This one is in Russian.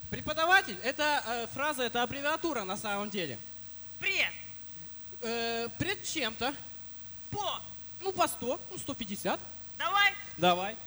Преподаватель – это фраза, это аббревиатура на самом деле. Пред. Пред чем-то. По. Ну, по 100, ну, 150. Давай. Давай.